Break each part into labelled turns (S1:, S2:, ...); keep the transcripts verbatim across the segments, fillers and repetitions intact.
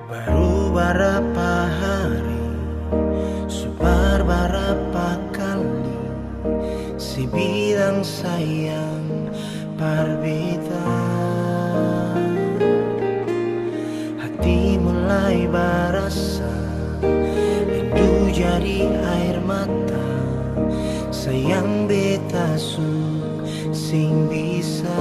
S1: Baru berapa hari, super berapa kali si bilang sayang berbeda. Hati mulai berasa rindu jadi air mata. Sayang beta sung sing bisa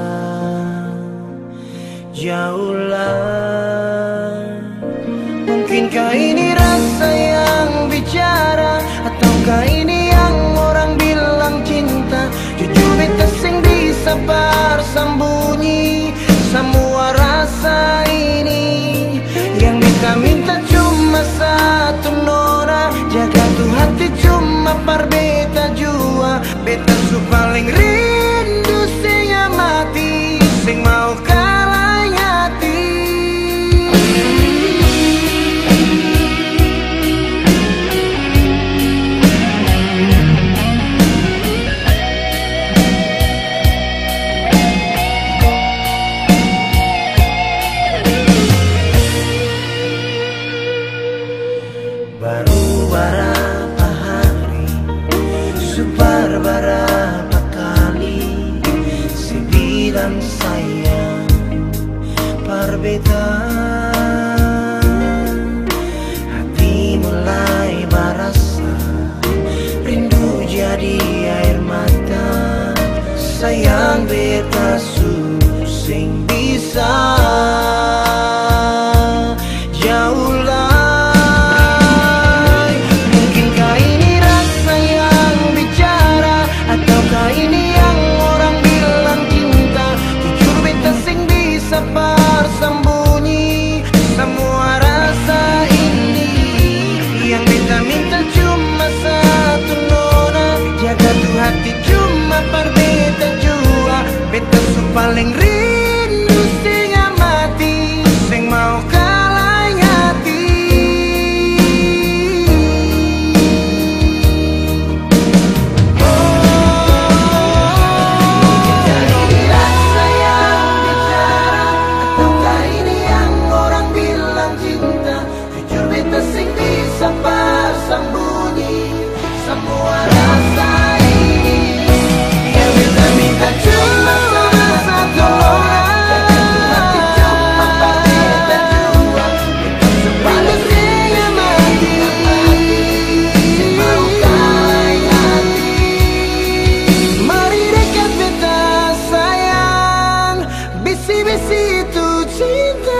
S1: jauhlah. Mungkinkah ini rasa yang bicara, ataukah ini yang orang bilang cinta? Jujur beta sing bisa bersembunyi semua rasa ini. Yang beta minta cuma satu nona, jaga tuh hati cuma par beta jua. Beta su paling rindu sing amati, sing mau kalah hati. Baru berapa hari, super berapa kali si bilang sayang berbeda. Hati mulai berasa rindu jadi air mata. Sayang beta su sing bisa jauhlah. Ini yang orang bilang cinta, jujur beta sing bisa bersembunyi semua rasa ini. Yang beta minta cuma satu nona, jaga tuh hati cuma par beta jua. Beta su paling rindu sing amati, sing mau kalah hati. Sembunyi semua rasa ini. Yang beta minta cuma satu orang, hati cuma par beta jua. Beta sing amati, sing mau kalah hati. Mari dekat beta sayang, bisi-bisi itu cinta.